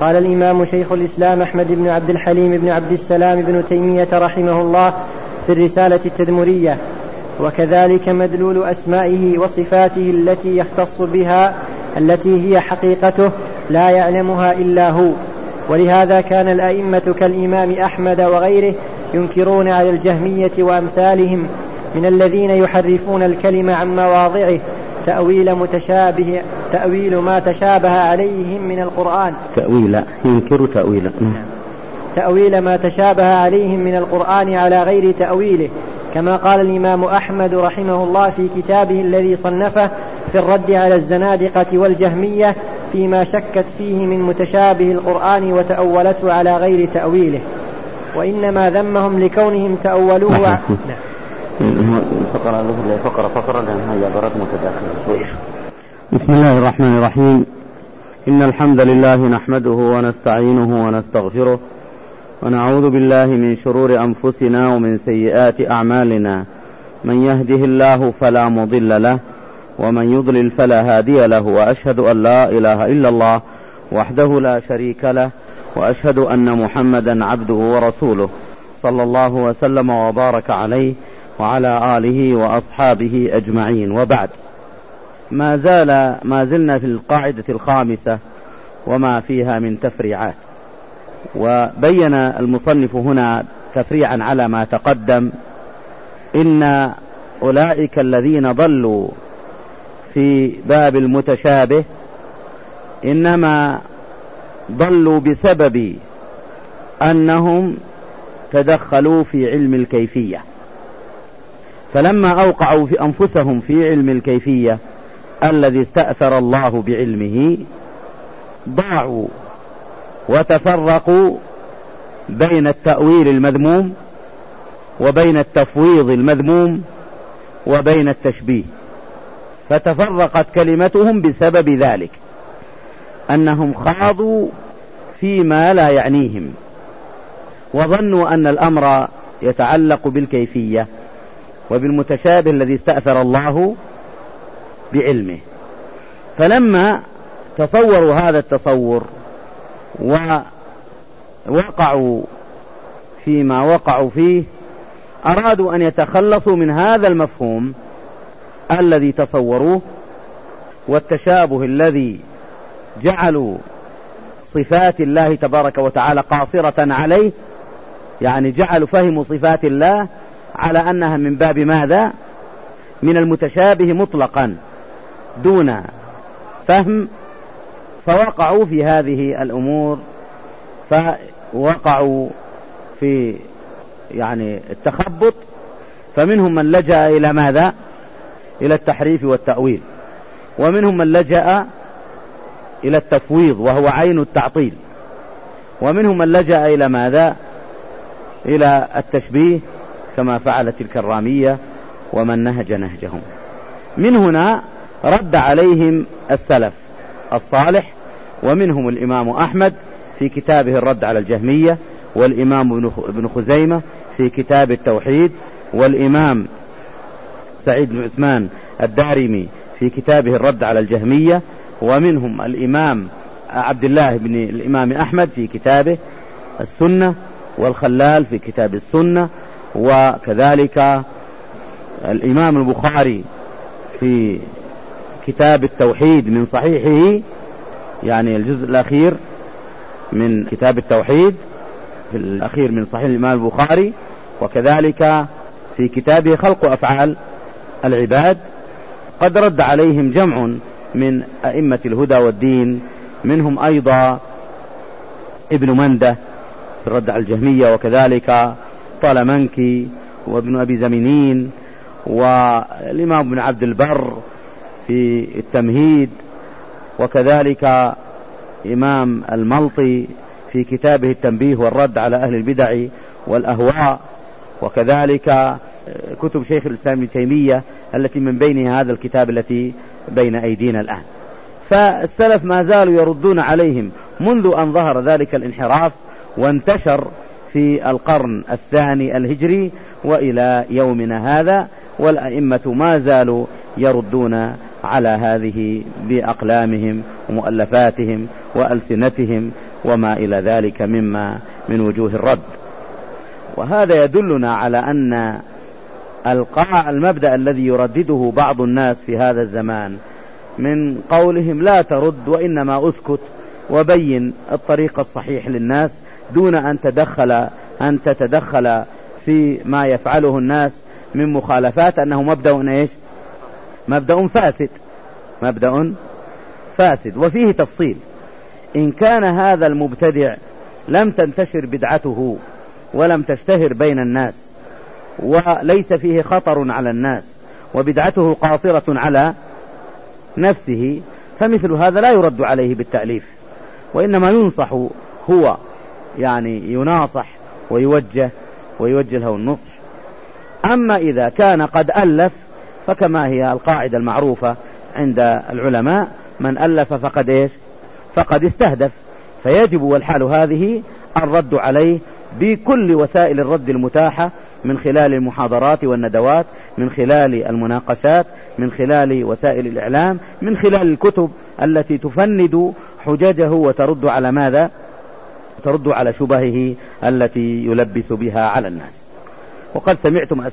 قال الإمام شيخ الإسلام أحمد بن عبد الحليم بن عبد السلام بن تيمية رحمه الله في الرسالة التدمرية: وكذلك مدلول أسمائه وصفاته التي يختص بها التي هي حقيقته لا يعلمها إلا هو. ولهذا كان الأئمة كالإمام أحمد وغيره ينكرون على الجهمية وأمثالهم من الذين يحرفون الكلمة عن مواضعه تأويل ما تشابه عليهم من القرآن. تأويل ما تشابه عليهم من القرآن على غير تأويله، كما قال الإمام أحمد رحمه الله في كتابه الذي صنفه في الرد على الزنادقة والجهمية فيما شكت فيه من متشابه القرآن وتأولته على غير تأويله، وإنما ذمهم لكونهم تأولوه. بسم الله الرحمن الرحيم. إن الحمد لله نحمده ونستعينه ونستغفره ونعوذ بالله من شرور أنفسنا ومن سيئات أعمالنا، من يهده الله فلا مضل له ومن يضلل فلا هادي له، وأشهد أن لا إله إلا الله وحده لا شريك له، وأشهد أن محمدا عبده ورسوله صلى الله وسلم وبارك عليه وعلى آله وأصحابه أجمعين، وبعد. ما زلنا في القاعدة الخامسة وما فيها من تفريعات، وبين المصنف هنا تفريعا على ما تقدم: إن أولئك الذين ضلوا في باب المتشابه إنما ضلوا بسبب أنهم تدخلوا في علم الكيفية، فلما أوقعوا في أنفسهم في علم الكيفية الذي استأثر الله بعلمه ضاعوا وتفرقوا بين التأويل المذموم وبين التفويض المذموم وبين التشبيه، فتفرقت كلمتهم بسبب ذلك، أنهم خاضوا فيما لا يعنيهم وظنوا أن الأمر يتعلق بالكيفية وبالمتشابه الذي استأثر الله بعلمه. فلما تصوروا هذا التصور ووقعوا فيما وقعوا فيه، أرادوا أن يتخلصوا من هذا المفهوم الذي تصوروه والتشابه الذي جعلوا صفات الله تبارك وتعالى قاصرة عليه، يعني جعلوا فهموا صفات الله على أنها من باب ماذا؟ من المتشابه مطلقا دون فهم، فوقعوا في هذه الأمور، فوقعوا في التخبط. فمنهم من لجأ إلى ماذا؟ إلى التحريف والتأويل، ومنهم من لجأ إلى التفويض وهو عين التعطيل، ومنهم من لجأ إلى ماذا؟ إلى التشبيه كما فعلت الكرامية ومن نهج نهجهم. من هنا رد عليهم السلف الصالح، ومنهم الإمام أحمد في كتابه الرد على الجهمية، والإمام ابن خزيمة في كتاب التوحيد، والإمام سعيد بن عثمان الدارمي في كتابه الرد على الجهمية، ومنهم الإمام عبد الله بن الإمام أحمد في كتابه السنة، والخلال في كتاب السنة، وكذلك الإمام البخاري في كتاب التوحيد من صحيحه، يعني الجزء الأخير من كتاب التوحيد في الأخير من صحيح الإمام البخاري، وكذلك في كتابه خلق أفعال العباد. قد رد عليهم جمع من أئمة الهدى والدين، منهم أيضا ابن منده في الرد على الجهمية، وكذلك طالمنكي وابن أبي زمينين، والإمام ابن عبد البر في التمهيد، وكذلك إمام الملطي في كتابه التنبيه والرد على أهل البدع والأهواء، وكذلك كتب شيخ الإسلام ابن تيمية التي من بينها هذا الكتاب التي بين أيدينا الآن. فالسلف ما زالوا يردون عليهم منذ أن ظهر ذلك الانحراف وانتشر في القرن الثاني الهجري وإلى يومنا هذا، والأئمة ما زالوا يردون على هذه بأقلامهم ومؤلفاتهم وألسنتهم وما إلى ذلك مما من وجوه الرد. وهذا يدلنا على أن المبدأ الذي يردده بعض الناس في هذا الزمان من قولهم لا ترد وإنما أسكت وبين الطريق الصحيح للناس دون أن تتدخل في ما يفعله الناس من مخالفات، أنه مبدأ فاسد. وفيه تفصيل: إن كان هذا المبتدع لم تنتشر بدعته ولم تشتهر بين الناس وليس فيه خطر على الناس وبدعته قاصرة على نفسه، فمثل هذا لا يرد عليه بالتأليف، وإنما ينصح هو، يعني يناصح ويوجه له النصح. أما إذا كان قد ألف فكما هي القاعدة المعروفة عند العلماء: من ألف فقد استهدف، فيجب والحال هذه الرد عليه بكل وسائل الرد المتاحة، من خلال المحاضرات والندوات، من خلال المناقشات، من خلال وسائل الإعلام، من خلال الكتب التي تفند حججه وترد على ماذا؟ ترد على شبهه التي يلبس بها على الناس. وقد سمعتم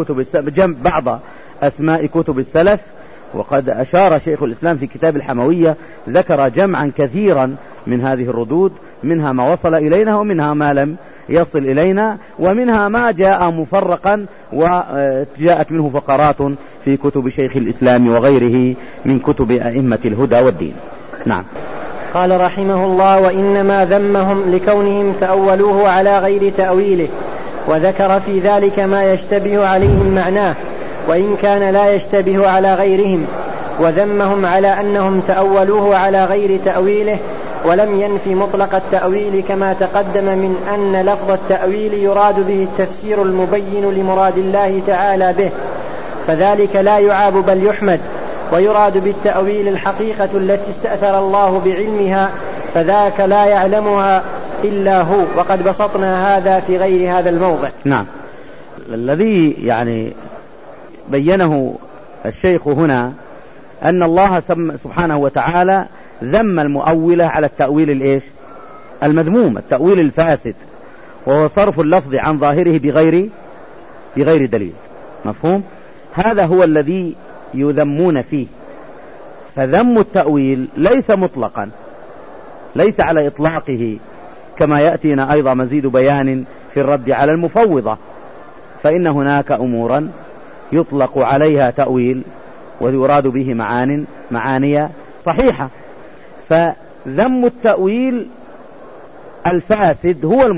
بعض أسماء كتب السلف، وقد أشار شيخ الإسلام في كتاب الحموية، ذكر جمعا كثيرا من هذه الردود، منها ما وصل إلينا ومنها ما لم يصل إلينا، ومنها ما جاء مفرقا وجاءت منه فقرات في كتب شيخ الإسلام وغيره من كتب أئمة الهدى والدين. نعم. قال رحمه الله: وإنما ذمهم لكونهم تأولوه على غير تأويله، وذكر في ذلك ما يشتبه عليهم معناه وإن كان لا يشتبه على غيرهم، وذمهم على أنهم تأولوه على غير تأويله، ولم ينفي مطلق التأويل كما تقدم من أن لفظ التأويل يراد به التفسير المبين لمراد الله تعالى به، فذلك لا يعاب بل يحمد. ويراد بالتأويل الحقيقة التي استأثر الله بعلمها، فذاك لا يعلمها إلا هو، وقد بسطنا هذا في غير هذا الموضع. نعم. الذي يعني بينه الشيخ هنا أن الله سبحانه وتعالى ذم المؤولة على التأويل المذموم، التأويل الفاسد، وهو صرف اللفظ عن ظاهره بغير دليل. مفهوم؟ هذا هو الذي يذمون فيه. فذم التأويل ليس مطلقا، ليس على إطلاقه، كما يأتينا أيضا مزيد بيان في الرد على المفوضة، فإن هناك أمورا يطلق عليها تأويل ويراد به معاني صحيحة. فذم التأويل الفاسد هو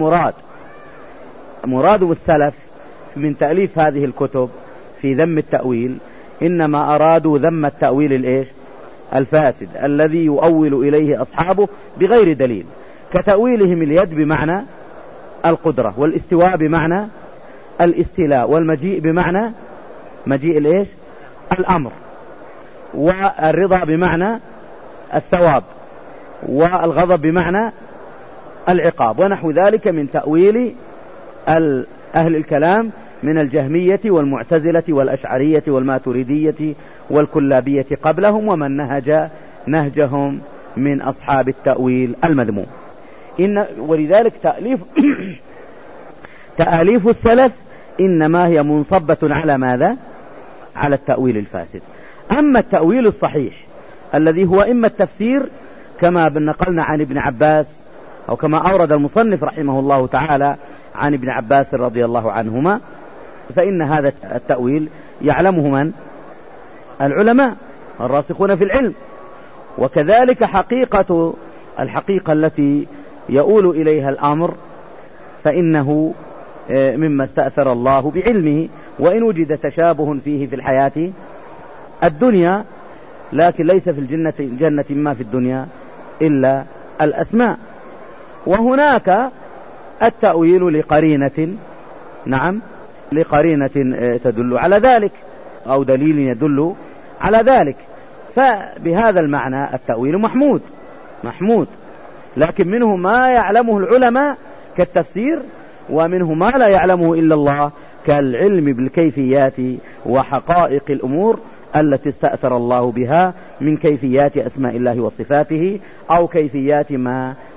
مراد السلف من تأليف هذه الكتب في ذم التأويل، إنما أرادوا ذم التأويل الفاسد الذي يؤول إليه أصحابه بغير دليل، كتأويلهم اليد بمعنى القدرة، والاستواء بمعنى الاستيلاء، والمجيء بمعنى مجيء الأمر، والرضا بمعنى الثواب، والغضب بمعنى العقاب، ونحو ذلك من تأويل أهل الكلام من الجهمية والمعتزلة والأشعرية والماتريدية والكلابية قبلهم، ومن نهجهم من أصحاب التأويل المذموم. ولذلك تأليف السلف إنما هي منصبة على ماذا؟ على التأويل الفاسد. أما التأويل الصحيح الذي هو إما التفسير كما نقلنا عن ابن عباس، أو كما أورد المصنف رحمه الله تعالى عن ابن عباس رضي الله عنهما، فإن هذا التأويل يعلمه من؟ العلماء الراسخون في العلم. وكذلك الحقيقة التي يؤول إليها الأمر فإنه مما استأثر الله بعلمه، وإن وجد تشابه فيه في الحياة الدنيا، لكن ليس في الجنة ما في الدنيا إلا الأسماء. وهناك التأويل لقرينة، نعم، لقرينة تدل على ذلك، أو دليل يدل على ذلك، فبهذا المعنى التأويل محمود، لكن منه ما يعلمه العلماء كالتفسير، ومنه ما لا يعلمه إلا الله كالعلم بالكيفيات وحقائق الأمور التي استأثر الله بها من كيفيات أسماء الله وصفاته، أو كيفيات ما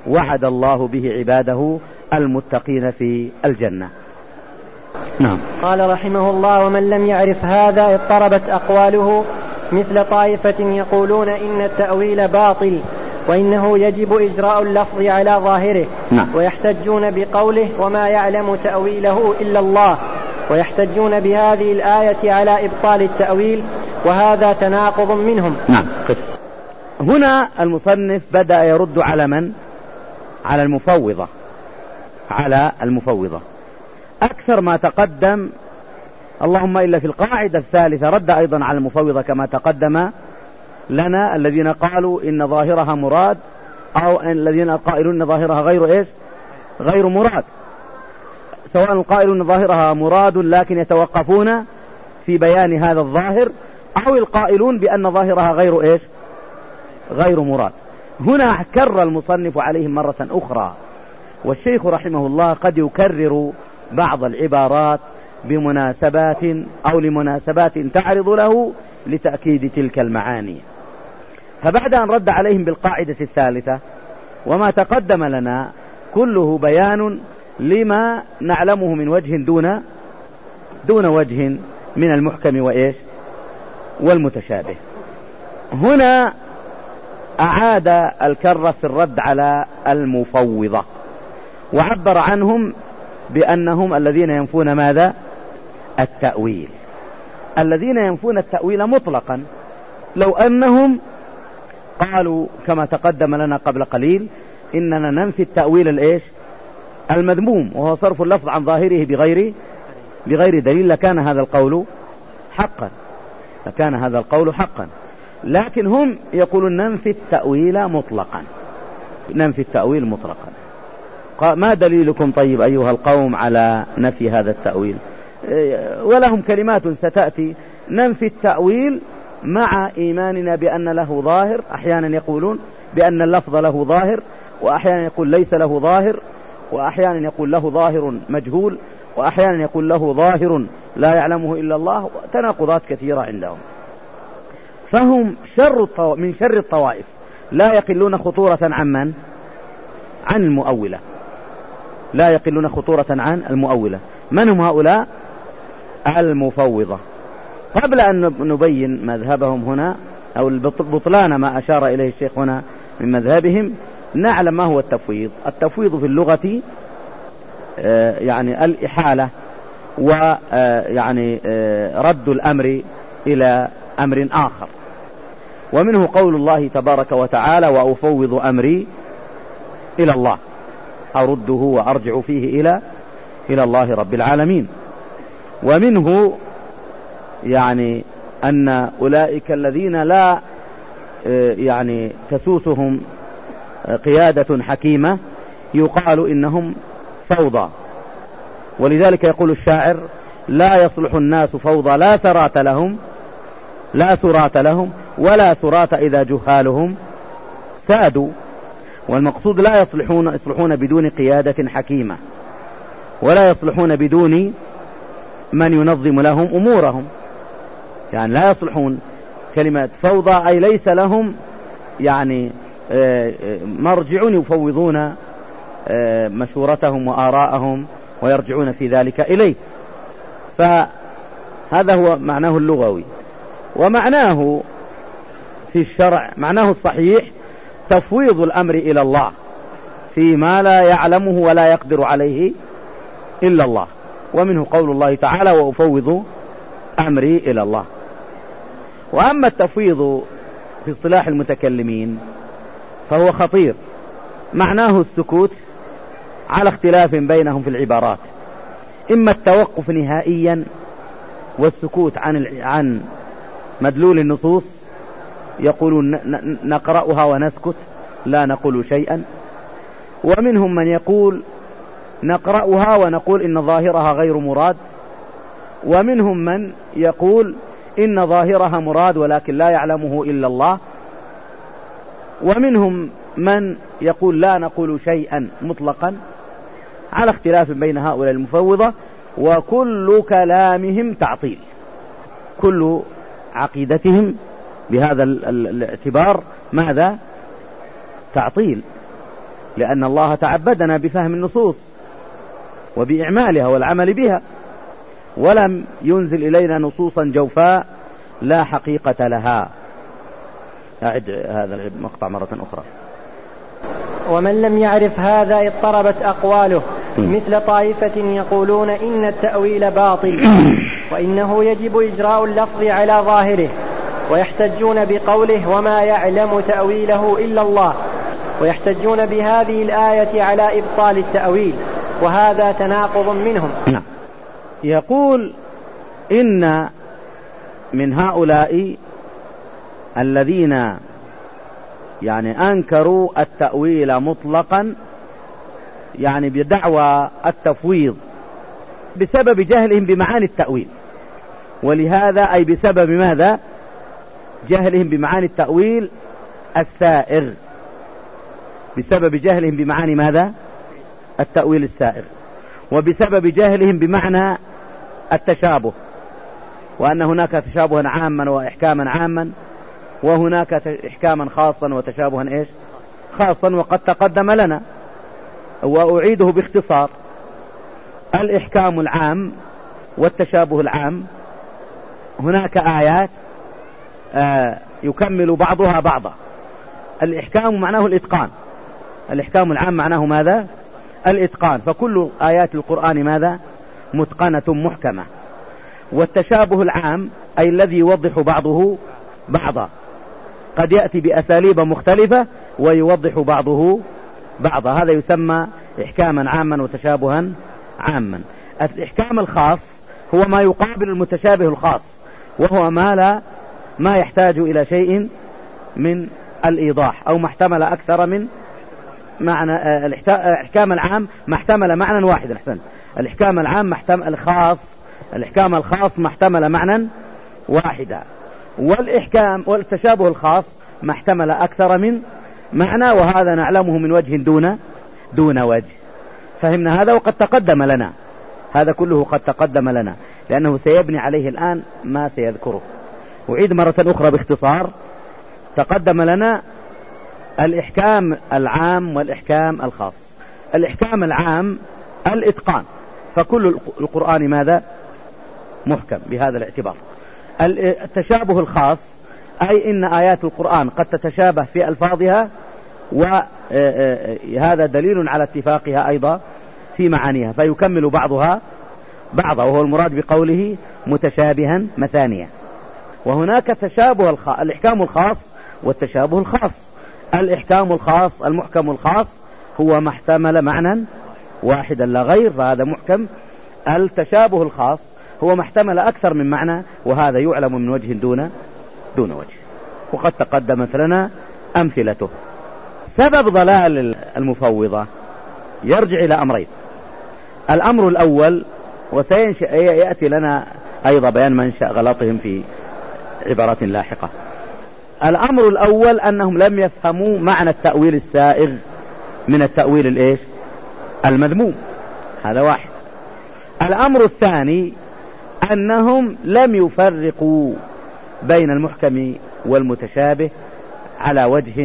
وعد الله به عباده المتقين في الجنة. نعم. قال رحمه الله: ومن لم يعرف هذا اضطربت أقواله، مثل طائفة يقولون إن التأويل باطل وإنه يجب إجراء اللفظ على ظاهره. نعم. ويحتجون بقوله: وما يعلم تأويله إلا الله، ويحتجون بهذه الآية على إبطال التأويل، وهذا تناقض منهم. نعم. هنا المصنف بدأ يرد على من؟ على المفوضة. على المفوضة أكثر ما تقدم، اللهم إلا في القاعدة الثالثة رد أيضا على المفوضة كما تقدم لنا، الذين قالوا إن ظاهرها مراد، أو الذين قائلون ظاهرها غير مراد، سواء القائلون ظاهرها مراد لكن يتوقفون في بيان هذا الظاهر، أو القائلون بأن ظاهرها غير مراد. هنا كرر المصنف عليهم مرة أخرى، والشيخ رحمه الله قد يكرر بعض العبارات بمناسبات أو لمناسبات تعرض له لتأكيد تلك المعاني. فبعد أن رد عليهم بالقاعدة الثالثة، وما تقدم لنا كله بيان لما نعلمه من وجه دون وجه من المحكم والمتشابه. هنا أعاد الكرة في الرد على المفوضة، وعبر عنهم بأنهم الذين ينفون ماذا؟ التأويل. الذين ينفون التأويل مطلقا، لو أنهم قالوا كما تقدم لنا قبل قليل إننا ننفي التأويل المذموم، وهو صرف اللفظ عن ظاهره بغير دليل، لكان هذا القول حقا. لكن هم يقولون ننفي التأويل مطلقا. ما دليلكم طيب أيها القوم على نفي هذا التأويل؟ ولهم كلمات ستأتي. ننفي التأويل مع إيماننا بأن له ظاهر. أحيانا يقولون بأن اللفظ له ظاهر، وأحيانا يقول ليس له ظاهر، وأحيانا يقول له ظاهر مجهول، وأحيانا يقول له ظاهر لا يعلمه إلا الله. تناقضات كثيرة عندهم. فهم من شر الطوائف، لا يقلون خطورة عن المؤولة. لا يقلون خطورة عن المؤولة. من هم هؤلاء؟ المفوضة. قبل أن نبين مذهبهم هنا أو بطلان ما أشار إليه الشيخ هنا من مذهبهم، نعلم ما هو التفويض. التفويض في اللغة يعني الإحالة، ويعني رد الأمر إلى أمر آخر. ومنه قول الله تبارك وتعالى: وأفوض أمري إلى الله، أرده وأرجع فيه إلى الله رب العالمين. ومنه يعني أن أولئك الذين لا يعني تسوسهم قيادة حكيمة يقال إنهم فوضى. ولذلك يقول الشاعر: لا يصلح الناس فوضى لا ثرات لهم ولا ثرات إذا جهالهم سادوا. والمقصود لا يصلحون بدون قيادة حكيمة، ولا يصلحون بدون من ينظم لهم أمورهم. يعني لا يصلحون، كلمة فوضى أي ليس لهم يعني مرجع يفوضون مشورتهم وآراءهم ويرجعون في ذلك إليه. فهذا هو معناه اللغوي. ومعناه في الشرع معناه الصحيح تفويض الأمر إلى الله فيما لا يعلمه ولا يقدر عليه إلا الله. ومنه قول الله تعالى: وأفوض أمري إلى الله. وأما التفويض في اصطلاح المتكلمين فهو خطير. معناه السكوت على اختلاف بينهم في العبارات، إما التوقف نهائيا والسكوت عن مدلول النصوص، يقولون نقرأها ونسكت لا نقول شيئا. ومنهم من يقول نقرأها ونقول إن ظاهرها غير مراد. ومنهم من يقول إن ظاهرها مراد ولكن لا يعلمه إلا الله. ومنهم من يقول لا نقول شيئا مطلقا، على اختلاف بين هؤلاء المفوضة. وكل كلامهم تعطيل، كل عقيدتهم بهذا الاعتبار ماذا؟ تعطيل. لأن الله تعبدنا بفهم النصوص وبإعمالها والعمل بها، ولم ينزل إلينا نصوصا جوفاء لا حقيقة لها. أعد هذا المقطع مرة أخرى. ومن لم يعرف هذا اضطربت أقواله، مثل طائفة يقولون إن التأويل باطل وإنه يجب إجراء اللفظ على ظاهره، ويحتجون بقوله وما يعلم تأويله إلا الله، ويحتجون بهذه الآية على إبطال التأويل، وهذا تناقض منهم. يقول إن من هؤلاء الذين يعني أنكروا التأويل مطلقا، يعني بدعوى التفويض، بسبب جهلهم بمعاني التأويل. ولهذا أي بسبب ماذا؟ جهلهم بمعاني التأويل السائغ، بسبب جهلهم بمعاني ماذا؟ التأويل السائغ، وبسبب جهلهم بمعنى التشابه، وأن هناك تشابها عاما وإحكاما عاما، وهناك إحكاما خاصا وتشابها إيش؟ خاصا. وقد تقدم لنا وأعيده باختصار: الإحكام العام والتشابه العام، هناك آيات يكمل بعضها بعضا. الإحكام معناه الإتقان، الإحكام العام معناه ماذا؟ الإتقان، فكل آيات القرآن ماذا؟ متقنة محكمة. والتشابه العام أي الذي يوضح بعضه بعضا، قد يأتي بأساليب مختلفة ويوضح بعضه بعضا، هذا يسمى إحكاما عاما وتشابها عاما. الإحكام الخاص هو ما يقابل المتشابه الخاص، وهو ما يحتاج إلى شيء من الإيضاح، أو ما احتمل أكثر من معنى. الإحكام العام ما احتمل معنى واحد. أحسن. الإحكام العام محتمل الخاص، الإحكام الخاص ما احتمل معنى واحدا. والتشابه الخاص ما احتمل أكثر من معنى، وهذا نعلمه من وجه دون وجه. فهمنا هذا؟ وقد تقدم لنا هذا كله، قد تقدم لنا، لأنه سيبني عليه الآن ما سيذكره. أعيد مرة أخرى باختصار: تقدم لنا الإحكام العام والإحكام الخاص. الإحكام العام الإتقان، فكل القرآن ماذا؟ محكم بهذا الاعتبار. التشابه الخاص أي إن آيات القرآن قد تتشابه في ألفاظها، وهذا دليل على اتفاقها أيضا في معانيها، فيكمل بعضها بعضا، وهو المراد بقوله متشابها مثانية. وهناك تشابه الإحكام الخاص والتشابه الخاص. الإحكام الخاص المحكم الخاص هو ما احتمل معنى واحدا لا غير، فهذا محكم. التشابه الخاص هو ما احتمل أكثر من معنى، وهذا يعلم من وجه دون وجه، وقد تقدمت لنا أمثلته. سبب ضلال المفوضة يرجع إلى أمرين. الأمر الأول، وسيأتي لنا أيضا بيان منشأ غلطهم في عبارات لاحقة. الأمر الأول أنهم لم يفهموا معنى التأويل السائغ من التأويل المذموم، هذا واحد. الأمر الثاني أنهم لم يفرقوا بين المحكم والمتشابه على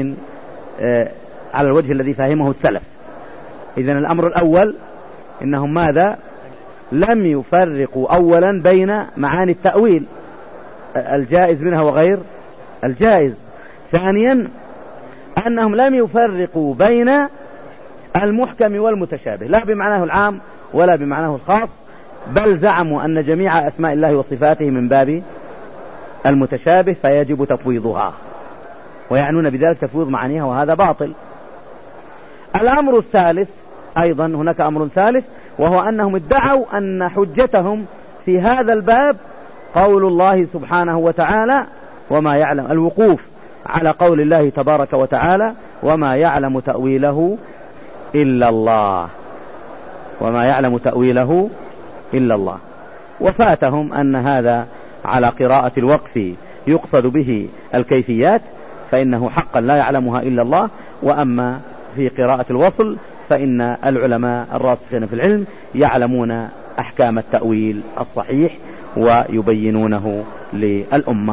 الوجه الذي فهمه السلف. إذن الأمر الأول إنهم ماذا؟ لم يفرقوا أولا بين معاني التأويل الجائز منها وغير الجائز. ثانيا أنهم لم يفرقوا بين المحكم والمتشابه، لا بمعناه العام ولا بمعناه الخاص، بل زعموا أن جميع أسماء الله وصفاته من باب المتشابه فيجب تفويضها، ويعنون بذلك تفويض معانيها، وهذا باطل. الأمر الثالث أيضا، هناك أمر ثالث، وهو أنهم ادعوا أن حجتهم في هذا الباب قول الله سبحانه وتعالى وما يعلم، الوقوف على قول الله تبارك وتعالى وما يعلم تأويله إلا الله، وما يعلم تأويله إلا الله. وفاتهم أن هذا على قراءة الوقف يقصد به الكيفيات، فإنه حقا لا يعلمها إلا الله. وأما في قراءة الوصل فإن العلماء الراسخين في العلم يعلمون أحكام التأويل الصحيح ويبينونه للأمة.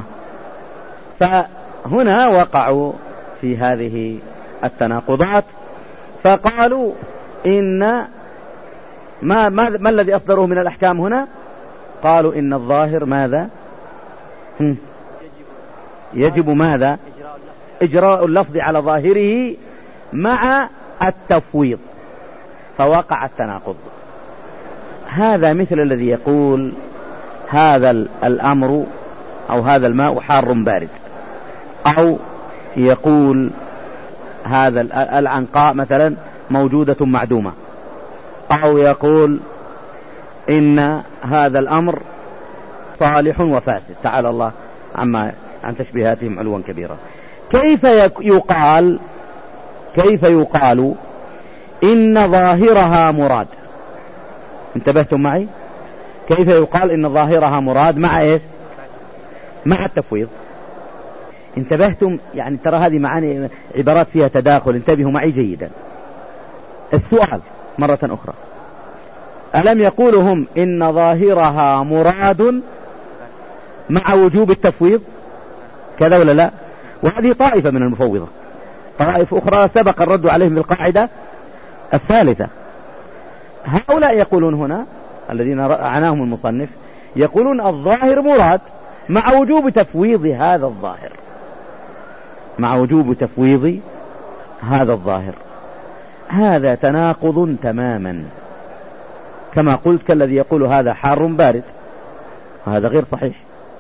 فهنا وقعوا في هذه التناقضات، فقالوا إن ما الذي أصدروه من الأحكام هنا؟ قالوا إن الظاهر ماذا؟ يجب ماذا؟ إجراء اللفظ على ظاهره مع التفويض، فوقع التناقض. هذا مثل الذي يقول هذا الأمر أو هذا الماء حار بارد، أو يقول هذا العنقاء مثلا موجودة معدومة، أو يقول إن هذا الأمر صالح وفاسد. تعالى الله عن تشبيهاتهم علوا كبيرا. كيف يقال إن ظاهرها مراد؟ انتبهتم معي؟ كيف يقال إن ظاهرها مراد مع إيش؟ مع التفويض. انتبهتم؟ يعني ترى هذه معاني عبارات فيها تداخل، انتبهوا معي جيدا. السؤال مرة أخرى، ألم يقولوا هم إن ظاهرها مراد مع وجوب التفويض؟ كذا ولا لا؟ وهذه طائفة من المفوضة. طائف أخرى سبق الرد عليهم بالقاعدة الثالثة. هؤلاء يقولون هنا الذين عناهم المصنف، يقولون الظاهر مراد مع وجوب تفويض هذا الظاهر، مع وجوب تفويض هذا الظاهر. هذا تناقض تماما، كما قلت كالذي يقول هذا حار بارد، وهذا غير صحيح.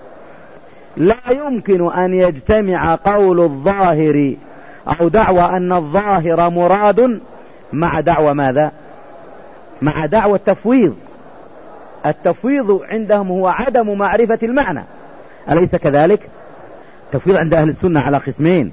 لا يمكن أن يجتمع قول الظاهر أو دعوى أن الظاهر مراد مع دعوى ماذا؟ مع دعوى التفويض. التفويض عندهم هو عدم معرفة المعنى، أليس كذلك؟ التفويض عند أهل السنة على قسمين: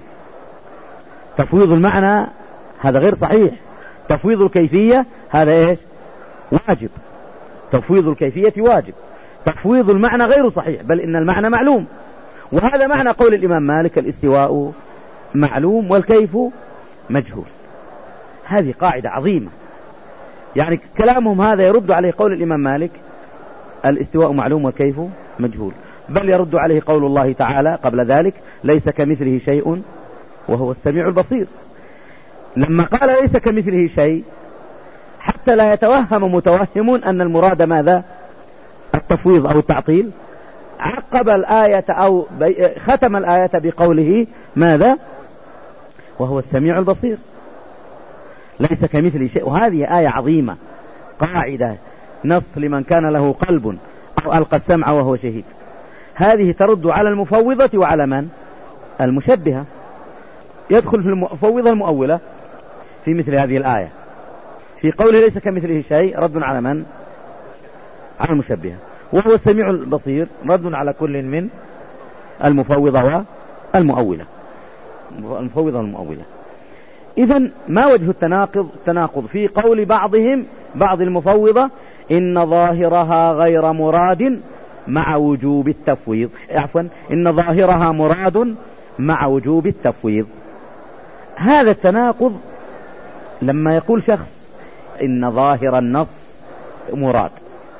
تفويض المعنى هذا غير صحيح، تفويض الكيفية هذا إيش؟ واجب. تفويض الكيفية واجب، تفويض المعنى غير صحيح، بل إن المعنى معلوم. وهذا معنى قول الإمام مالك: الاستواء معلوم والكيف مجهول. هذه قاعدة عظيمة، يعني كلامهم هذا يرد عليه قول الإمام مالك: الاستواء معلوم والكيف مجهول، بل يرد عليه قول الله تعالى قبل ذلك: ليس كمثله شيء وهو السميع البصير. لما قال ليس كمثله شيء حتى لا يتوهم متوهمون أن المراد ماذا؟ التفويض أو التعطيل، عقب الآية أو ختم الآية بقوله ماذا؟ وهو السميع البصير، ليس كمثله شيء. وهذه آية عظيمة، قاعدة نص لمن كان له قلب أو ألقى السمع وهو شهيد. هذه ترد على المفوضة وعلى من؟ المشبهة. يدخل في المفوضة المؤولة في مثل هذه الآية، في قوله ليس كمثله شيء رد على من؟ على المشبهة. وهو السميع البصير رد على كل من المفوضة والمؤولة، المفوضة والمؤولة. إذن ما وجه التناقض في قول بعضهم، بعض المفوضة، إن ظاهرها غير مراد مع وجوب التفويض، عفوا إن ظاهرها مراد مع وجوب التفويض. هذا التناقض لما يقول شخص إن ظاهر النص مراد،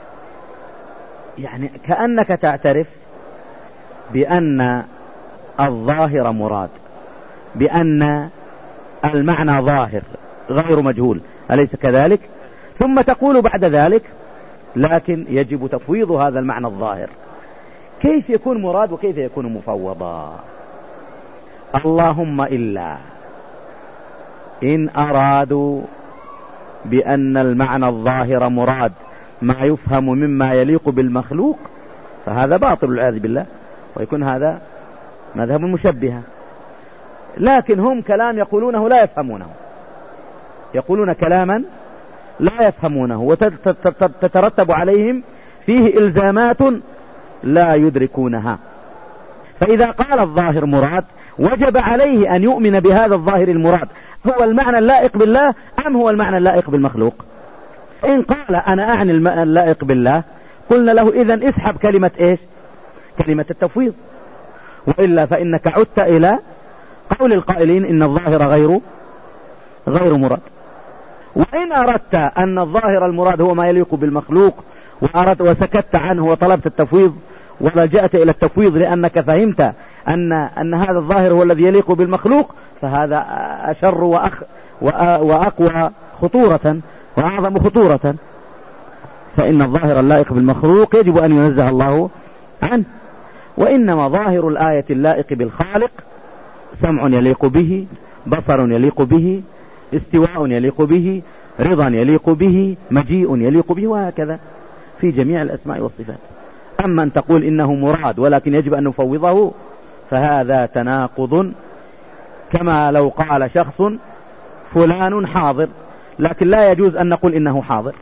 يعني كأنك تعترف بأن الظاهر مراد، بأن المعنى ظاهر غير مجهول، أليس كذلك؟ ثم تقول بعد ذلك لكن يجب تفويض هذا المعنى الظاهر. كيف يكون مراد وكيف يكون مفوضا؟ اللهم إلا إن أرادوا بأن المعنى الظاهر مراد ما يفهم مما يليق بالمخلوق، فهذا باطل والعياذ بالله، ويكون هذا مذهب المشبهة. لكن هم كلام يقولونه لا يفهمونه، يقولون كلاما لا يفهمونه، وتترتب عليهم فيه إلزامات لا يدركونها. فإذا قال الظاهر مراد وجب عليه أن يؤمن بهذا الظاهر المراد هو المعنى اللائق بالله أم هو المعنى اللائق بالمخلوق. إن قال أنا أعني اللائق بالله قلنا له إذن اسحب كلمة إيش؟ كلمة التفويض، وإلا فإنك عدت إلى قول القائلين إن الظاهر غير مراد. وإن أردت أن الظاهر المراد هو ما يليق بالمخلوق وسكت عنه وطلبت التفويض ولجأت إلى التفويض لأنك فهمت أن هذا الظاهر هو الذي يليق بالمخلوق، فهذا أشر وأقوى خطورة وأعظم خطورة، فإن الظاهر اللائق بالمخلوق يجب أن ينزه الله عنه، وإنما ظاهر الآية اللائق بالخالق سمع يليق به، بصر يليق به، استواء يليق به، رضا يليق به، مجيء يليق به، وهكذا في جميع الأسماء والصفات. أما أن تقول إنه مراد ولكن يجب أن نفوضه فهذا تناقض، كما لو قال شخص فلان حاضر لكن لا يجوز أن نقول إنه حاضر،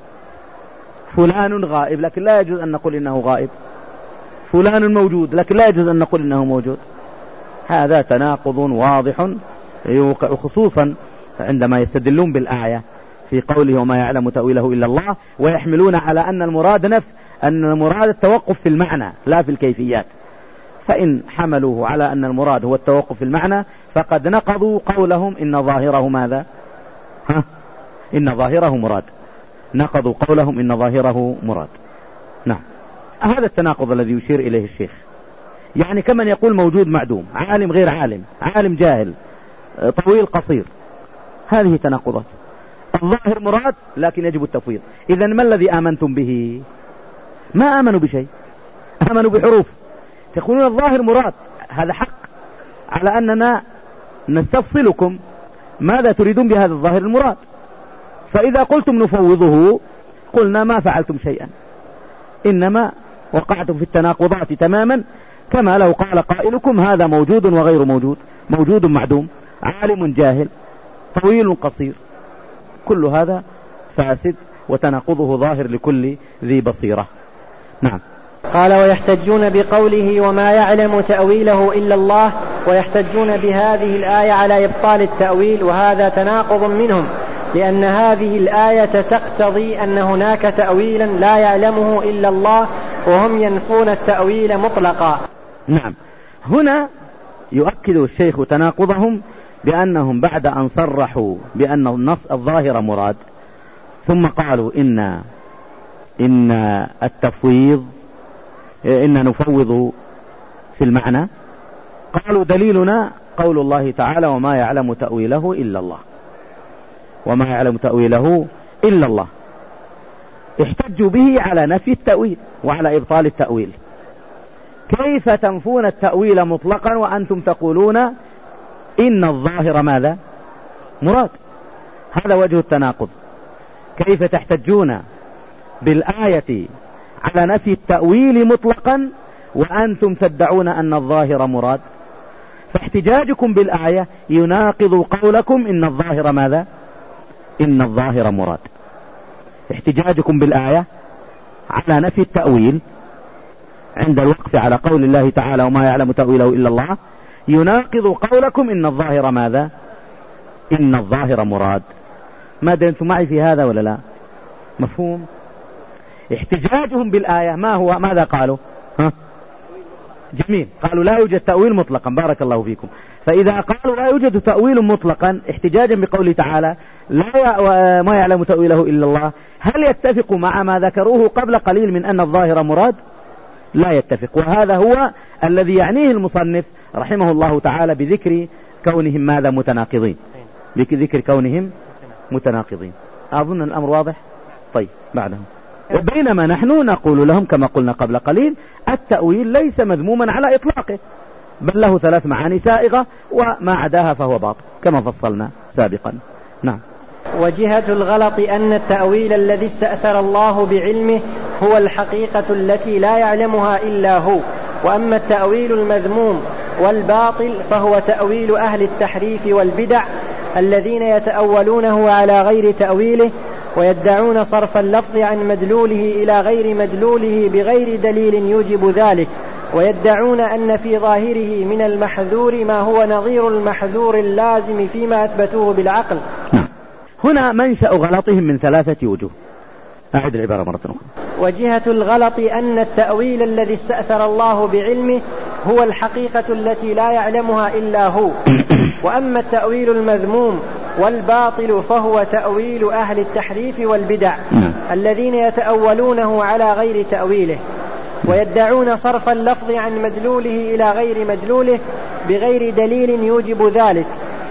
فلان غائب لكن لا يجوز أن نقول إنه غائب، فلان موجود لكن لا يجوز أن نقول إنه موجود. هذا تناقض واضح يوقع خصوصا عندما يستدلون بالآية في قوله وما يعلم تأويله إلا الله، ويحملون على أن المراد التوقف في المعنى لا في الكيفيات. فإن حملوه على أن المراد هو التوقف في المعنى فقد نقضوا قولهم إن ظاهره ماذا؟ إن ظاهره مراد، نقضوا قولهم إن ظاهره مراد. نعم، هذا التناقض الذي يشير إليه الشيخ، يعني كمن يقول موجود معدوم، عالم غير عالم، عالم جاهل، طويل قصير، هذه تناقضات. الظاهر مراد لكن يجب التفويض. إذن ما الذي آمنتم به؟ ما آمنوا بشيء، آمنوا بحروف. تقولون الظاهر مراد، هذا حق، على أننا نستفصلكم ماذا تريدون بهذا الظاهر المراد. فإذا قلتم نفوضه قلنا ما فعلتم شيئا، إنما وقعتم في التناقضات تماما، كما لو قال قائلكم هذا موجود وغير موجود، موجود معدوم، عالم جاهل، طويل قصير، كل هذا فاسد وتناقضه ظاهر لكل ذي بصيرة. نعم. قال ويحتجون بقوله وما يعلم تأويله إلا الله، ويحتجون بهذه الآية على إبطال التأويل، وهذا تناقض منهم، لأن هذه الآية تقتضي أن هناك تأويلا لا يعلمه إلا الله، وهم ينفون التأويل مطلقا. نعم، هنا يؤكد الشيخ تناقضهم بأنهم بعد أن صرحوا بأن النص الظاهر مراد ثم قالوا إن التفويض إن نفوض في المعنى، قالوا دليلنا قول الله تعالى وما يعلم تأويله إلا الله، وما يعلم تأويله إلا الله. احتجوا به على نفي التأويل وعلى إبطال التأويل. كيف تنفون التأويل مطلقا وأنتم تقولون إن الظاهر ماذا؟ مراد. هذا وجه التناقض. كيف تحتجون بالآية على نفي التأويل مطلقا وأنتم تدعون أن الظاهر مراد؟ فاحتجاجكم بالآية يناقض قولكم إن الظاهر ماذا؟ إن الظاهر مراد. احتجاجكم بالآية على نفي التأويل عند الوقف على قول الله تعالى وما يعلم تأويله إلا الله يناقض قولكم إن الظاهر ماذا؟ إن الظاهر مراد. ما أنتم معي في هذا ولا لا؟ مفهوم؟ احتجاجهم بالآية ما هو؟ ماذا قالوا؟ جميل، قالوا لا يوجد تأويل مطلقا، بارك الله فيكم. فإذا قالوا لا يوجد تأويل مطلقا احتجاجا بقوله تعالى ما يعلم تأويله إلا الله، هل يتفق مع ما ذكروه قبل قليل من أن الظاهر مراد؟ لا يتفق. وهذا هو الذي يعنيه المصنف رحمه الله تعالى بذكر كونهم ماذا؟ متناقضين، بذكر كونهم متناقضين. أظن الأمر واضح. طيب، بعدهم بينما نحن نقول لهم كما قلنا قبل قليل التأويل ليس مذموما على إطلاقه، بل له 3 معاني سائغة، وما عداها فهو باطل كما فصلنا سابقا. نعم. وجهة الغلط أن التأويل الذي استأثر الله بعلمه هو الحقيقة التي لا يعلمها إلا هو، وأما التأويل المذموم والباطل فهو تأويل أهل التحريف والبدع الذين يتأولونه على غير تأويله، ويدعون صرف اللفظ عن مدلوله إلى غير مدلوله بغير دليل يوجب ذلك، ويدعون أن في ظاهره من المحذور ما هو نظير المحذور اللازم فيما أثبتوه بالعقل. هنا منشأ غلطهم من 3 وجوه. أعد العبارة مرة أخرى. وجهة الغلط أن التأويل الذي استأثر الله بعلمه هو الحقيقة التي لا يعلمها إلا هو، وأما التأويل المذموم والباطل فهو تأويل أهل التحريف والبدع الذين يتأولونه على غير تأويله، ويدعون صرف اللفظ عن مدلوله إلى غير مدلوله بغير دليل يوجب ذلك،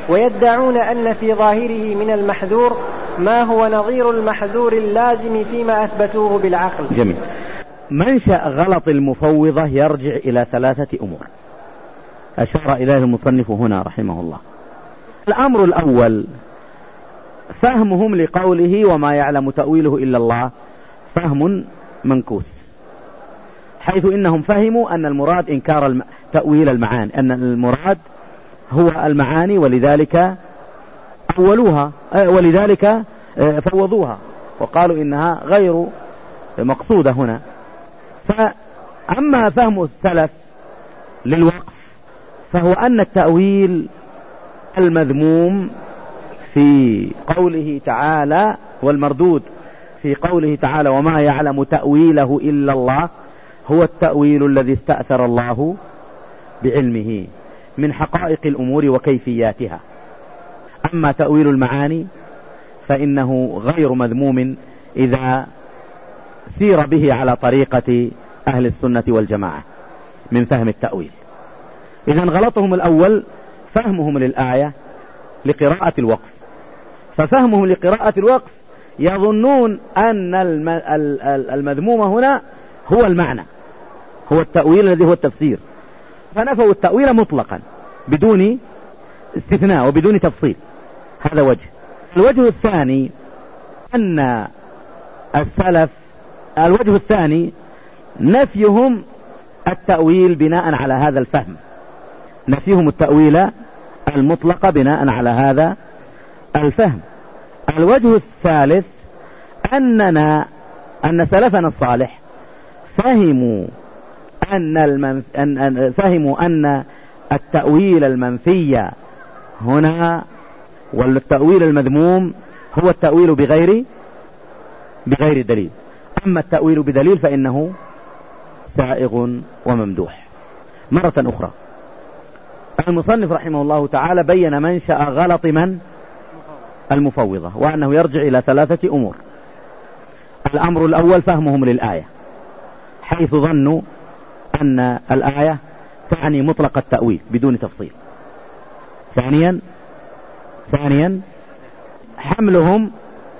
ويدعون أن في ظاهره من المحذور ما هو نظير المحذور اللازم فيما أثبتوه بالعقل. جميل. منشأ غلط المفوضة يرجع إلى 3 أمور أشار إليه المصنف هنا رحمه الله. الأمر الأول فهمهم لقوله وما يعلم تأويله إلا الله فهم منكوس، حيث إنهم فهموا أن المراد إنكار تأويل المعاني، أن المراد هو المعاني، ولذلك أولوها ولذلك فوضوها وقالوا إنها غير مقصودة هنا. فأما فهم السلف للوقف فهو أن التأويل المذموم في قوله تعالى والمردود في قوله تعالى وما يعلم تأويله إلا الله هو التأويل الذي استأثر الله بعلمه من حقائق الأمور وكيفياتها. أما تأويل المعاني فإنه غير مذموم إذا سير به على طريقة أهل السنة والجماعة من فهم التأويل. إذن غلطهم الأول فهمهم للآية لقراءة الوقف، ففهمهم لقراءة الوقف يظنون أن المذموم هنا هو المعنى، هو التأويل الذي هو التفسير، فنفوا التأويل مطلقا بدون استثناء وبدون تفصيل. هذا وجه. الوجه الثاني أن السلف الوجه الثاني نفيهم التأويل بناء على هذا الفهم، نفيهم التأويل المطلق بناء على هذا الفهم. الوجه الثالث أن سلفنا الصالح فهموا أن التأويل المنفي هنا والتأويل المذموم هو التأويل بغير دليل. أما التأويل بدليل فإنه سائغ وممدوح. مرة أخرى المصنف رحمه الله تعالى بين منشأ غلط المفوضة، وأنه يرجع إلى 3 أمور. الأمر الأول فهمهم للآية، حيث ظنوا أن الآية تعني مطلق التأويل بدون تفصيل. ثانيا حملهم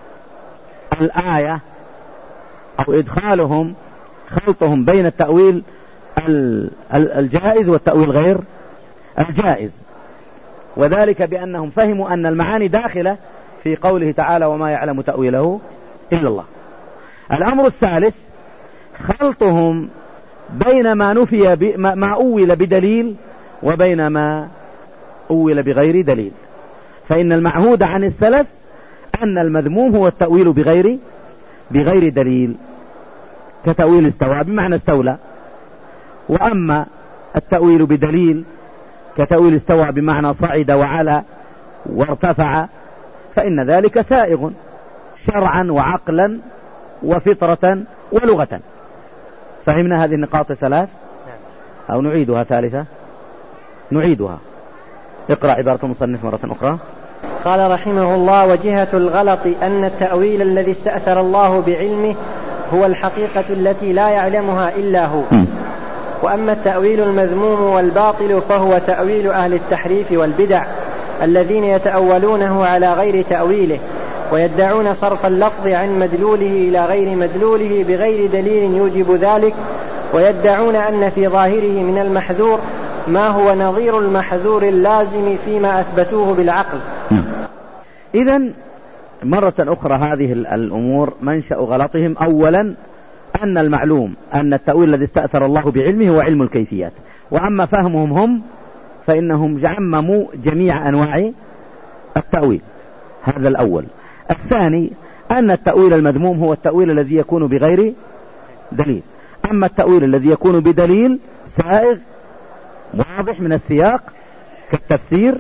الآية أو إدخالهم خلطهم بين التأويل الجائز والتأويل غير الجائز، وذلك بأنهم فهموا أن المعاني داخلة في قوله تعالى وما يعلم تأويله إلا الله. الأمر الثالث خلطهم بين ما أول بدليل وبين ما أول بغير دليل، فإن المعهود عن السلف أن المذموم هو التأويل بغير دليل، كتأويل استوى بمعنى استولى، وأما التأويل بدليل كتأويل استوى بمعنى صعد وعلى وارتفع فإن ذلك سائغ شرعا وعقلا وفطرة ولغة. فهمنا هذه النقاط 3 أو نعيدها ثالثة؟ نعيدها. اقرأ عبارة المصنف مرة أخرى. قال رحمه الله وجهة الغلط أن التأويل الذي استأثر الله بعلمه هو الحقيقة التي لا يعلمها إلا هو، وأما التأويل المذموم والباطل فهو تأويل أهل التحريف والبدع الذين يتأولونه على غير تأويله ويدعون صرف اللفظ عن مدلوله إلى غير مدلوله بغير دليل يوجب ذلك، ويدعون أن في ظاهره من المحذور ما هو نظير المحذور اللازم فيما أثبتوه بالعقل. إذن مرة أخرى هذه الأمور منشأ غلطهم. أولا أن المعلوم أن التأويل الذي استأثر الله بعلمه هو علم الكيفيات، وأما فهمهم هم فإنهم عمموا جميع أنواع التأويل. هذا الأول. الثاني أن التأويل المذموم هو التأويل الذي يكون بغير دليل، أما التأويل الذي يكون بدليل سائغ واضح من السياق كالتفسير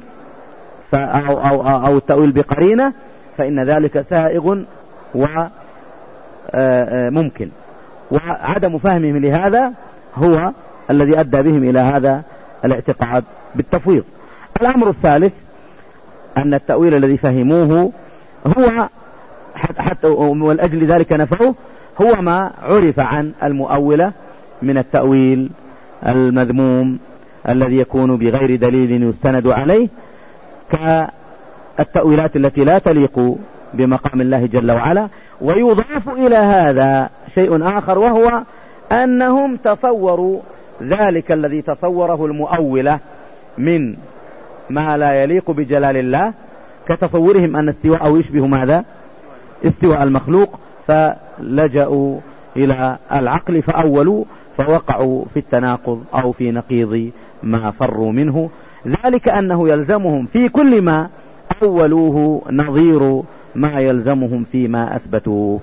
أو التأويل بقرينة فإن ذلك سائغ وممكن، وعدم فهمهم لهذا هو الذي أدى بهم إلى هذا الاعتقاد بالتفويض. الأمر الثالث أن التأويل الذي فهموه هو حتى والأجل ذلك نفوه هو ما عرف عن المؤولة من التأويل المذموم الذي يكون بغير دليل يستند عليه، كالتأويلات التي لا تليق بمقام الله جل وعلا. ويضاف إلى هذا شيء آخر، وهو أنهم تصوروا ذلك الذي تصوره المؤولة من ما لا يليق بجلال الله، كتصورهم أن استواءه يشبه ماذا؟ استواء المخلوق، فلجأوا إلى العقل فأولوا فوقعوا في التناقض أو في نقيض ما فروا منه. ذلك أنه يلزمهم في كل ما أولوه نظير ما يلزمهم فيما أثبتوه.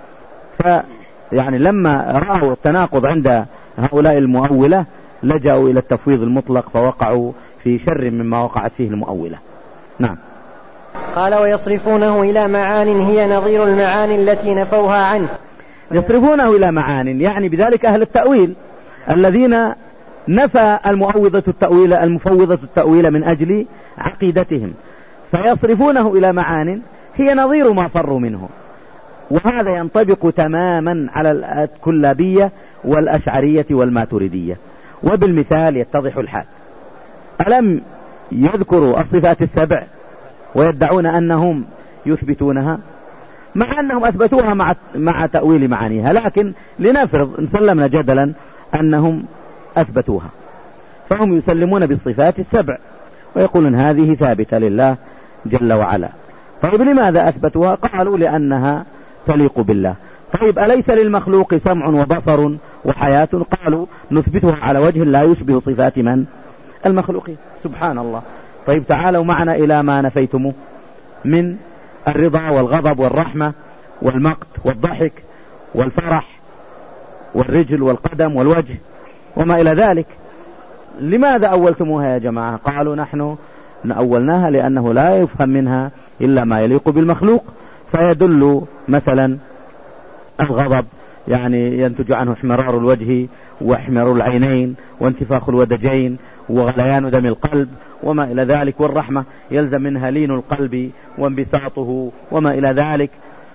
فيعني لما رأوا التناقض عند هؤلاء المؤولة لجأوا إلى التفويض المطلق فوقعوا في شر مما وقعت فيه المؤولة. نعم. قال ويصرفونه إلى معان هي نظير المعاني التي نفوها عنه. يصرفونه إلى معان يعني بذلك أهل التأويل الذين نفى المفوضة التأويل من أجل عقيدتهم، فيصرفونه إلى معان هي نظير ما فروا منه. وهذا ينطبق تماما على الكلابية والأشعرية والماتريدية. وبالمثال يتضح الحال. ألم يذكروا الصفات السبع ويدعون أنهم يثبتونها، مع أنهم أثبتوها مع تأويل معانيها، لكن لنفرض نسلمنا جدلا أنهم أثبتوها، فهم يسلمون بالصفات السبع ويقولون هذه ثابتة لله جل وعلا. طيب لماذا أثبتوها؟ قالوا لأنها تليق بالله. طيب أليس للمخلوق سمع وبصر وحياة؟ قالوا نثبتها على وجه لا يشبه صفات من؟ المخلوقين. سبحان الله. طيب تعالوا معنا إلى ما نفيتموه من الرضا والغضب والرحمة والمقت والضحك والفرح والرجل والقدم والوجه وما إلى ذلك. لماذا أولتموها يا جماعة؟ قالوا نحن أولناها لأنه لا يفهم منها إلا ما يليق بالمخلوق، فيدل مثلا الغضب يعني ينتج عنه احمرار الوجه واحمرار العينين وانتفاخ الودجين وغليان دم القلب وما إلى ذلك، والرحمة يلزم منها لين القلب وانبساطه وما إلى ذلك،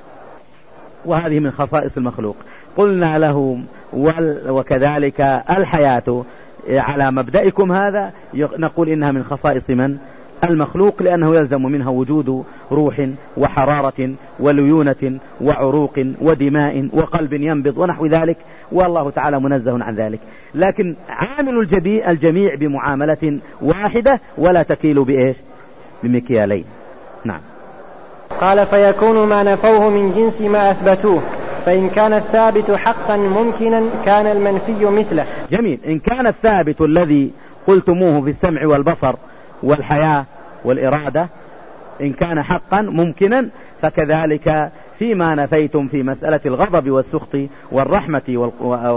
وهذه من خصائص المخلوق. قلنا لهم وكذلك الحياة على مبدئكم هذا نقول إنها من خصائص من؟ المخلوق، لأنه يلزم منها وجود روح وحرارة وليونة وعروق ودماء وقلب ينبض ونحو ذلك، والله تعالى منزه عن ذلك. لكن عامل الجميع بمعاملة واحدة ولا تكيل بإيش؟ بمكيالين. نعم. قال فيكون ما نفوه من جنس ما أثبتوه، فإن كان الثابت حقا ممكنا كان المنفي مثله. جميل. إن كان الثابت الذي قلتموه في السمع والبصر والحياة والإرادة إن كان حقا ممكنا، فكذلك فيما نفيتم في مسألة الغضب والسخط والرحمة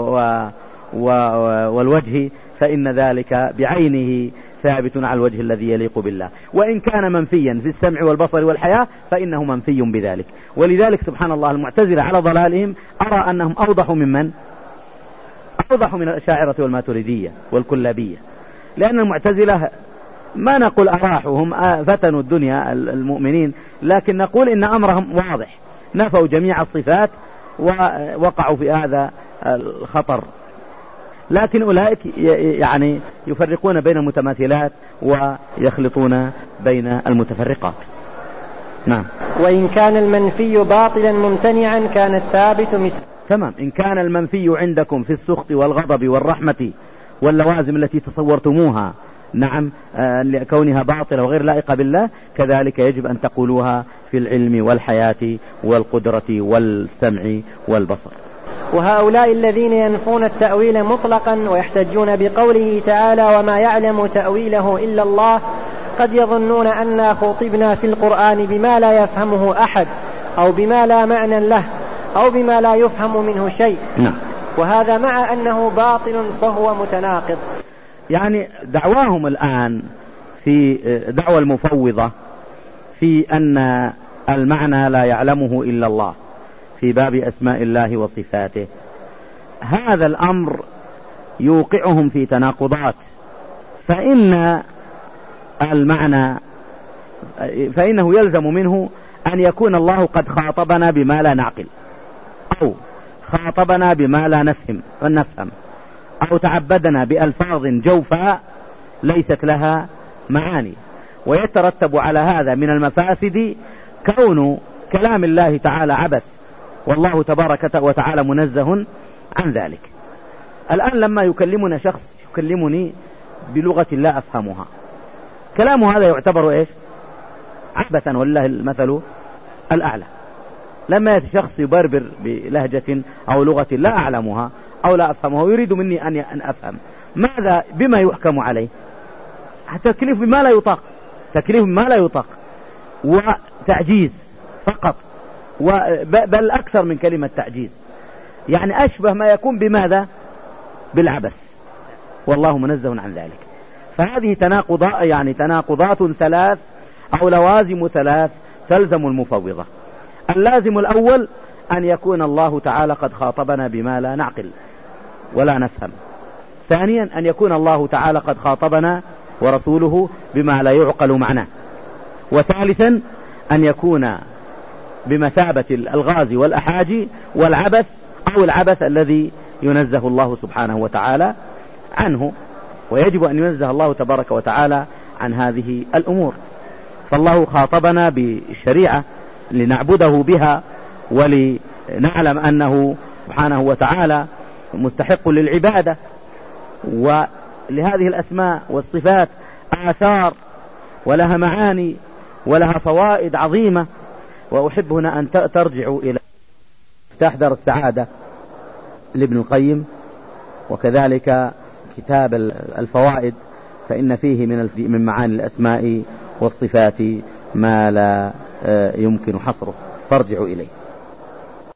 والوجه فإن ذلك بعينه ثابت على الوجه الذي يليق بالله. وإن كان منفيا في السمع والبصر والحياة فإنه منفي بذلك. ولذلك سبحان الله المعتزلة على ضلالهم أرى أنهم أوضحوا من الأشاعرة والماتريدية والكلابية، لأن المعتزلة ما نقول أراحهم فتنوا الدنيا المؤمنين، لكن نقول إن أمرهم واضح، نفوا جميع الصفات ووقعوا في هذا الخطر. لكن أولئك يعني يفرقون بين المتماثلات ويخلطون بين المتفرقات. نعم. وإن كان المنفي باطلا ممتنعا كان الثابت مثل. تمام. إن كان المنفي عندكم في السخط والغضب والرحمة واللوازم التي تصورتموها نعم لكونها باطلة وغير لائقة بالله، كذلك يجب أن تقولوها في العلم والحياة والقدرة والسمع والبصر. وهؤلاء الذين ينفون التأويل مطلقا ويحتجون بقوله تعالى وما يعلم تأويله إلا الله قد يظنون أننا خطبنا في القرآن بما لا يفهمه أحد أو بما لا معنى له أو بما لا يفهم منه شيء. نعم. وهذا مع أنه باطل فهو متناقض. يعني دعواهم الآن في دعوى المفوضة في أن المعنى لا يعلمه إلا الله في باب أسماء الله وصفاته، هذا الأمر يوقعهم في تناقضات. فإن المعنى فإنه يلزم منه أن يكون الله قد خاطبنا بما لا نعقل، أو خاطبنا بما لا نفهم، أو تعبدنا بألفاظ جوفاء ليست لها معاني. ويترتب على هذا من المفاسد كون كلام الله تعالى عبث، والله تبارك وتعالى منزه عن ذلك. الآن لما يكلمنا شخص يكلمني بلغة لا أفهمها، كلامه هذا يعتبر إيش؟ عبثا، والله المثل الأعلى. لما يأتي شخص يبربر بلهجة أو لغة لا أعلمها أو لا أفهمها ويريد مني أن أفهم، ماذا بما يحكم عليه؟ تكليف بما لا يطاق، تكليف بما لا يطاق وتعجيز فقط، بل أكثر من كلمة تعجيز، يعني أشبه ما يكون بماذا؟ بالعبث، والله منزه عن ذلك. فهذه تناقضات ثلاث أو لوازم ثلاث تلزم المفوضة. اللازم الأول أن يكون الله تعالى قد خاطبنا بما لا نعقل ولا نفهم. ثانيا أن يكون الله تعالى قد خاطبنا ورسوله بما لا يعقل معناه. وثالثا أن يكون بمثابة الغاز والأحاجي والعبث، أو العبث الذي ينزه الله سبحانه وتعالى عنه، ويجب أن ينزه الله تبارك وتعالى عن هذه الأمور. فالله خاطبنا بالشريعة لنعبده بها ولنعلم أنه سبحانه وتعالى مستحق للعبادة، ولهذه الأسماء والصفات آثار ولها معاني ولها فوائد عظيمة. وأحب هنا أن ترجعوا إلى مفتاح دار السعادة لابن القيم، وكذلك كتاب الفوائد، فإن فيه من معاني الأسماء والصفات ما لا يمكن حصره، فارجعوا إليه.